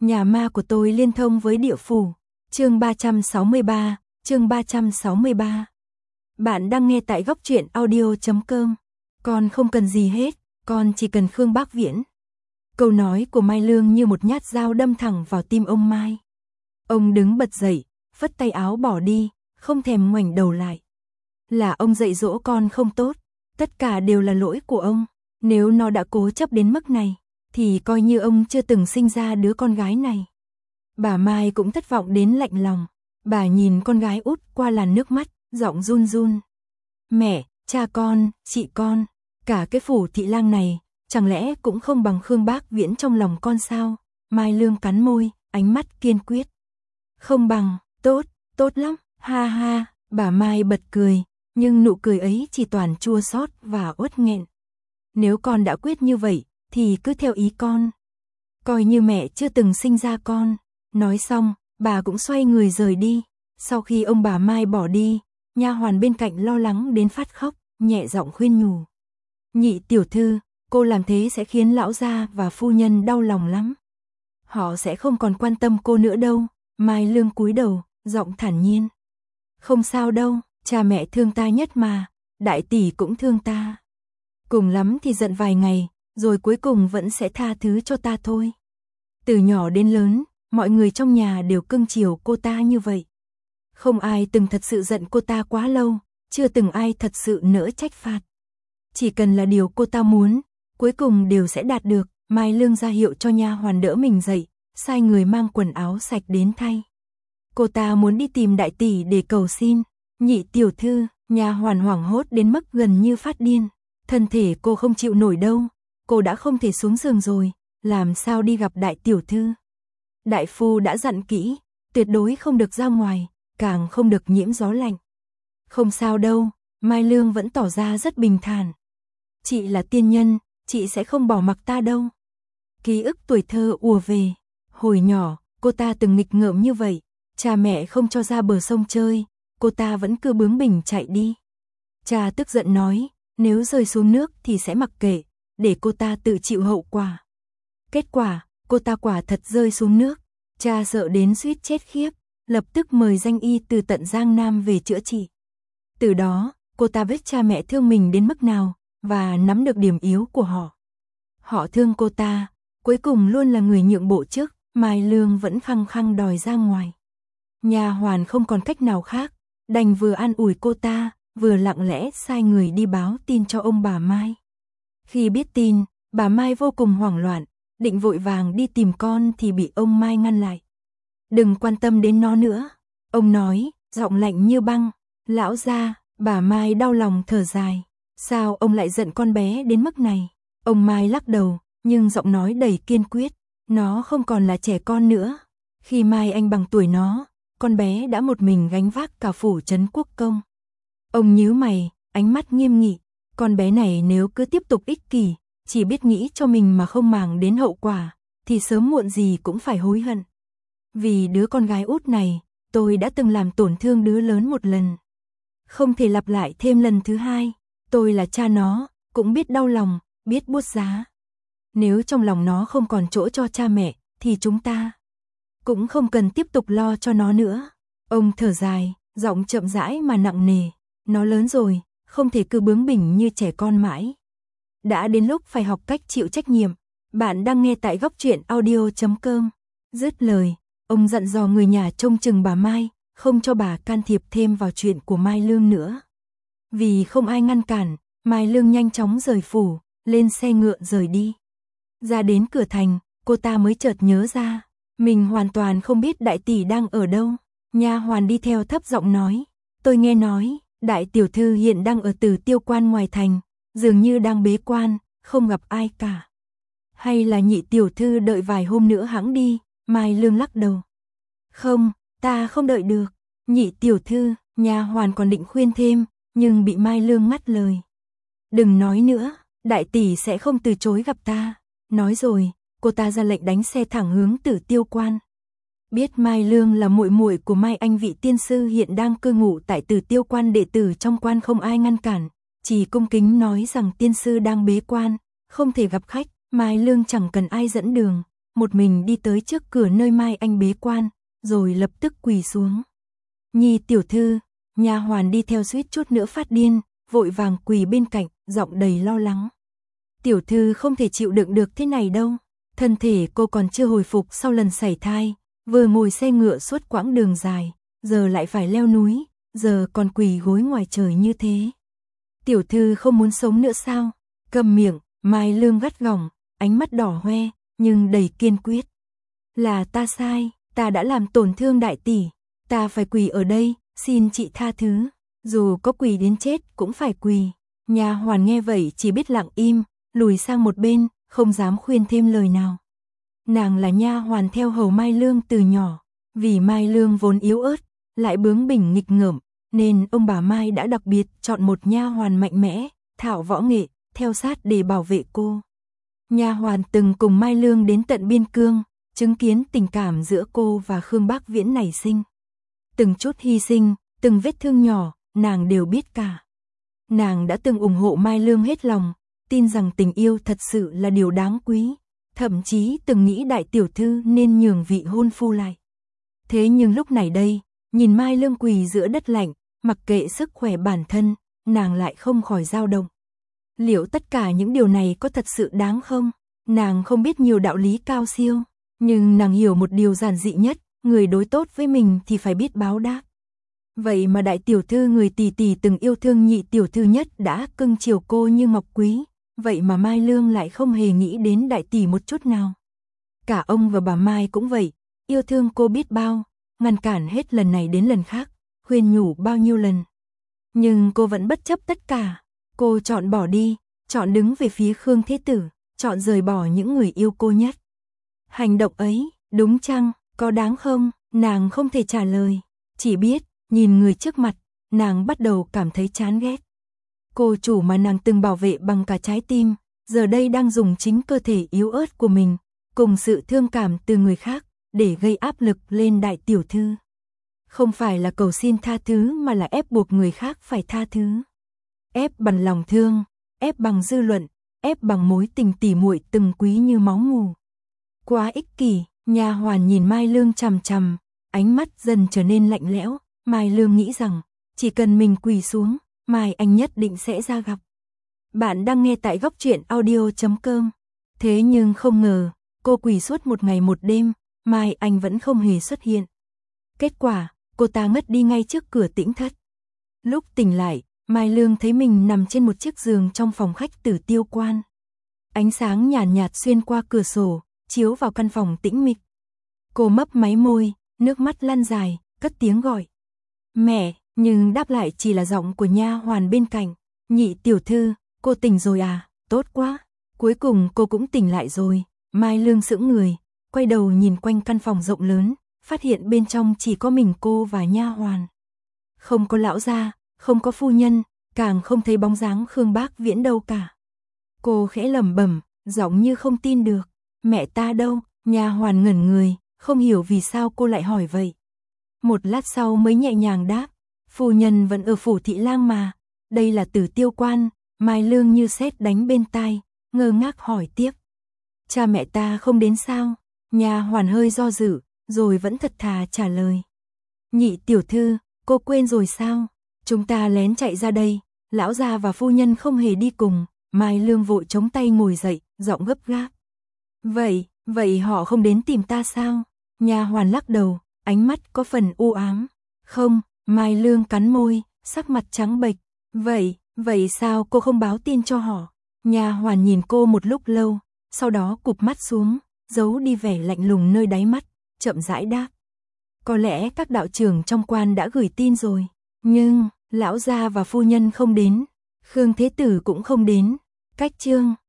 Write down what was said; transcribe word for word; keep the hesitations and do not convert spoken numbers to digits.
Nhà ma của tôi liên thông với địa phủ. Chương ba trăm sáu mươi ba, chương ba trăm sáu mươi ba. Bạn đang nghe tại góc truyện audio chấm com. Con không cần gì hết, con chỉ cần Khương Bác Viễn. Câu nói của Mai Lương như một nhát dao đâm thẳng vào tim ông Mai. Ông đứng bật dậy, phất tay áo bỏ đi, không thèm ngoảnh đầu lại. Là ông dạy dỗ con không tốt, tất cả đều là lỗi của ông. Nếu nó đã cố chấp đến mức này, thì coi như ông chưa từng sinh ra đứa con gái này. Bà Mai cũng thất vọng đến lạnh lòng. Bà nhìn con gái út qua làn nước mắt, giọng run run. Mẹ, cha con, chị con, cả cái phủ thị lang này, chẳng lẽ cũng không bằng Khương Bác Viễn trong lòng con sao? Mai Lương cắn môi, ánh mắt kiên quyết. Không bằng, tốt, tốt lắm, ha ha, bà Mai bật cười, nhưng nụ cười ấy chỉ toàn chua xót và uất nghẹn. Nếu con đã quyết như vậy, thì cứ theo ý con. Coi như mẹ chưa từng sinh ra con. Nói xong, bà cũng xoay người rời đi. Sau khi ông bà Mai bỏ đi, nha hoàn bên cạnh lo lắng đến phát khóc, nhẹ giọng khuyên nhủ. Nhị tiểu thư, cô làm thế sẽ khiến lão gia và phu nhân đau lòng lắm. Họ sẽ không còn quan tâm cô nữa đâu. Mai Lương cúi đầu, giọng thản nhiên. Không sao đâu, cha mẹ thương ta nhất mà, đại tỷ cũng thương ta. Cùng lắm thì giận vài ngày, rồi cuối cùng vẫn sẽ tha thứ cho ta thôi. Từ nhỏ đến lớn, mọi người trong nhà đều cưng chiều cô ta như vậy. Không ai từng thật sự giận cô ta quá lâu, chưa từng ai thật sự nỡ trách phạt. Chỉ cần là điều cô ta muốn, cuối cùng đều sẽ đạt được. Mai Lương ra hiệu cho nha hoàn đỡ mình dậy, sai người mang quần áo sạch đến thay. Cô ta muốn đi tìm đại tỷ để cầu xin. Nhị tiểu thư, nha hoàn hoảng hốt đến mức gần như phát điên. Thân thể cô không chịu nổi đâu, cô đã không thể xuống giường rồi, làm sao đi gặp đại tiểu thư. Đại phu đã dặn kỹ, tuyệt đối không được ra ngoài, càng không được nhiễm gió lạnh. Không sao đâu, Mai Lương vẫn tỏ ra rất bình thản. Chị là tiên nhân, chị sẽ không bỏ mặc ta đâu. Ký ức tuổi thơ ùa về, hồi nhỏ, cô ta từng nghịch ngợm như vậy, cha mẹ không cho ra bờ sông chơi, cô ta vẫn cứ bướng bỉnh chạy đi. Cha tức giận nói, nếu rơi xuống nước thì sẽ mặc kệ, để cô ta tự chịu hậu quả. Kết quả, cô ta quả thật rơi xuống nước, cha sợ đến suýt chết khiếp, lập tức mời danh y từ tận Giang Nam về chữa trị. Từ đó, cô ta biết cha mẹ thương mình đến mức nào, và nắm được điểm yếu của họ. Họ thương cô ta, cuối cùng luôn là người nhượng bộ trước, Mai Lương vẫn khăng khăng đòi ra ngoài. Nha hoàn không còn cách nào khác, đành vừa an ủi cô ta, vừa lặng lẽ sai người đi báo tin cho ông bà Mai. Khi biết tin, bà Mai vô cùng hoảng loạn, định vội vàng đi tìm con thì bị ông Mai ngăn lại. Đừng quan tâm đến nó nữa, ông nói, giọng lạnh như băng. Lão gia, bà Mai đau lòng thở dài. Sao ông lại giận con bé đến mức này? Ông Mai lắc đầu, nhưng giọng nói đầy kiên quyết. Nó không còn là trẻ con nữa. Khi Mai Anh bằng tuổi nó, con bé đã một mình gánh vác cả phủ trấn quốc công. Ông nhíu mày, ánh mắt nghiêm nghị. Con bé này nếu cứ tiếp tục ích kỷ, chỉ biết nghĩ cho mình mà không màng đến hậu quả, thì sớm muộn gì cũng phải hối hận. Vì đứa con gái út này, tôi đã từng làm tổn thương đứa lớn một lần. Không thể lặp lại thêm lần thứ hai. Tôi là cha nó, cũng biết đau lòng, biết buốt giá. Nếu trong lòng nó không còn chỗ cho cha mẹ, thì chúng ta cũng không cần tiếp tục lo cho nó nữa. Ông thở dài, giọng chậm rãi mà nặng nề. Nó lớn rồi, không thể cứ bướng bỉnh như trẻ con mãi. Đã đến lúc phải học cách chịu trách nhiệm. Bạn đang nghe tại góc truyện audio chấm com. Dứt lời, ông dặn dò người nhà trông chừng bà Mai, không cho bà can thiệp thêm vào chuyện của Mai Lương nữa. Vì không ai ngăn cản, Mai Lương nhanh chóng rời phủ, lên xe ngựa rời đi. Ra đến cửa thành, cô ta mới chợt nhớ ra, mình hoàn toàn không biết đại tỷ đang ở đâu. Nha hoàn đi theo thấp giọng nói, tôi nghe nói, đại tiểu thư hiện đang ở Tử Tiêu Quan ngoài thành, dường như đang bế quan, không gặp ai cả. Hay là nhị tiểu thư đợi vài hôm nữa hẵng đi? Mai Lương lắc đầu. Không, ta không đợi được. Nhị tiểu thư, nha hoàn còn định khuyên thêm, nhưng bị Mai Lương ngắt lời. Đừng nói nữa, đại tỷ sẽ không từ chối gặp ta. Nói rồi, cô ta ra lệnh đánh xe thẳng hướng Tử Tiêu Quan. Biết Mai Lương là muội muội của Mai Anh vị tiên sư hiện đang cư ngụ tại Tử Tiêu Quan, đệ tử trong quan không ai ngăn cản, chỉ cung kính nói rằng tiên sư đang bế quan, không thể gặp khách. Mai Lương chẳng cần ai dẫn đường, một mình đi tới trước cửa nơi Mai Anh bế quan, rồi lập tức quỳ xuống. Nhi tiểu thư, nha hoàn đi theo suýt chút nữa phát điên, vội vàng quỳ bên cạnh, giọng đầy lo lắng. Tiểu thư không thể chịu đựng được thế này đâu, thân thể cô còn chưa hồi phục sau lần sảy thai, vừa ngồi xe ngựa suốt quãng đường dài, giờ lại phải leo núi, giờ còn quỳ gối ngoài trời như thế. Tiểu thư không muốn sống nữa sao? Cầm miệng, Mai Lương gắt gỏng, ánh mắt đỏ hoe, nhưng đầy kiên quyết. Là ta sai, ta đã làm tổn thương đại tỷ, ta phải quỳ ở đây, xin chị tha thứ, dù có quỳ đến chết cũng phải quỳ. Nha hoàn nghe vậy chỉ biết lặng im, lùi sang một bên, không dám khuyên thêm lời nào. Nàng là nha hoàn theo hầu Mai Lương từ nhỏ, vì Mai Lương vốn yếu ớt, lại bướng bỉnh nghịch ngợm, nên ông bà Mai đã đặc biệt chọn một nha hoàn mạnh mẽ, thạo võ nghệ, theo sát để bảo vệ cô. Nha hoàn từng cùng Mai Lương đến tận biên cương, chứng kiến tình cảm giữa cô và Khương Bác Viễn nảy sinh. Từng chút hy sinh, từng vết thương nhỏ, nàng đều biết cả. Nàng đã từng ủng hộ Mai Lương hết lòng, tin rằng tình yêu thật sự là điều đáng quý, thậm chí từng nghĩ đại tiểu thư nên nhường vị hôn phu lại. Thế nhưng lúc này đây, nhìn Mai Lương quỳ giữa đất lạnh, mặc kệ sức khỏe bản thân, nàng lại không khỏi dao động. Liệu tất cả những điều này có thật sự đáng không? Nàng không biết nhiều đạo lý cao siêu, nhưng nàng hiểu một điều giản dị nhất, người đối tốt với mình thì phải biết báo đáp. Vậy mà đại tiểu thư người tỷ tỷ từng yêu thương nhị tiểu thư nhất đã cưng chiều cô như ngọc quý, vậy mà Mai Lương lại không hề nghĩ đến đại tỷ một chút nào. Cả ông và bà Mai cũng vậy, yêu thương cô biết bao, ngăn cản hết lần này đến lần khác, khuyên nhủ bao nhiêu lần. Nhưng cô vẫn bất chấp tất cả, cô chọn bỏ đi, chọn đứng về phía Khương Thế Tử, chọn rời bỏ những người yêu cô nhất. Hành động ấy, đúng chăng, có đáng không? Nàng không thể trả lời, chỉ biết, nhìn người trước mặt, nàng bắt đầu cảm thấy chán ghét. Cô chủ mà nàng từng bảo vệ bằng cả trái tim, giờ đây đang dùng chính cơ thể yếu ớt của mình, cùng sự thương cảm từ người khác, để gây áp lực lên đại tiểu thư. Không phải là cầu xin tha thứ mà là ép buộc người khác phải tha thứ. Ép bằng lòng thương, ép bằng dư luận, ép bằng mối tình tỉ muội từng quý như máu mù. Quá ích kỷ, nha hoàn nhìn Mai Lương chằm chằm, ánh mắt dần trở nên lạnh lẽo. Mai Lương nghĩ rằng, chỉ cần mình quỳ xuống, Mai Anh nhất định sẽ ra gặp. Bạn đang nghe tại góc truyện audio chấm com. Thế nhưng không ngờ, cô quỳ suốt một ngày một đêm, Mai Anh vẫn không hề xuất hiện. Kết quả, cô ta ngất đi ngay trước cửa tĩnh thất. Lúc tỉnh lại, Mai Lương thấy mình nằm trên một chiếc giường trong phòng khách Tử Tiêu Quan. Ánh sáng nhàn nhạt, nhạt xuyên qua cửa sổ, chiếu vào căn phòng tĩnh mịch. Cô mấp máy môi, nước mắt lăn dài, cất tiếng gọi. Mẹ, nhưng đáp lại chỉ là giọng của nha hoàn bên cạnh. Nhị tiểu thư, cô tỉnh rồi à, tốt quá. Cuối cùng cô cũng tỉnh lại rồi. Mai Lương sững người, quay đầu nhìn quanh căn phòng rộng lớn, phát hiện bên trong chỉ có mình cô và nha hoàn. Không có lão gia, không có phu nhân, càng không thấy bóng dáng Khương Bác Viễn đâu cả. Cô khẽ lẩm bẩm, giọng như không tin được. Mẹ ta đâu? Nha hoàn ngẩn người, không hiểu vì sao cô lại hỏi vậy. Một lát sau mới nhẹ nhàng đáp, phu nhân vẫn ở phủ thị lang mà, đây là Tử Tiêu Quan. Mai Lương như sét đánh bên tai, ngơ ngác hỏi tiếp. Cha mẹ ta không đến sao? Nha hoàn hơi do dự, rồi vẫn thật thà trả lời. Nhị tiểu thư, cô quên rồi sao? Chúng ta lén chạy ra đây, lão gia và phu nhân không hề đi cùng. Mai Lương vội chống tay ngồi dậy, giọng gấp gáp. Vậy, vậy họ không đến tìm ta sao? Nha hoàn lắc đầu, ánh mắt có phần u ám. Không, Mai Lương cắn môi, sắc mặt trắng bệch. Vậy, vậy sao cô không báo tin cho họ? Nha hoàn nhìn cô một lúc lâu, sau đó cụp mắt xuống, giấu đi vẻ lạnh lùng nơi đáy mắt, chậm rãi đáp. Có lẽ các đạo trưởng trong quan đã gửi tin rồi, nhưng lão gia và phu nhân không đến, Khương Thế Tử cũng không đến. Cách chương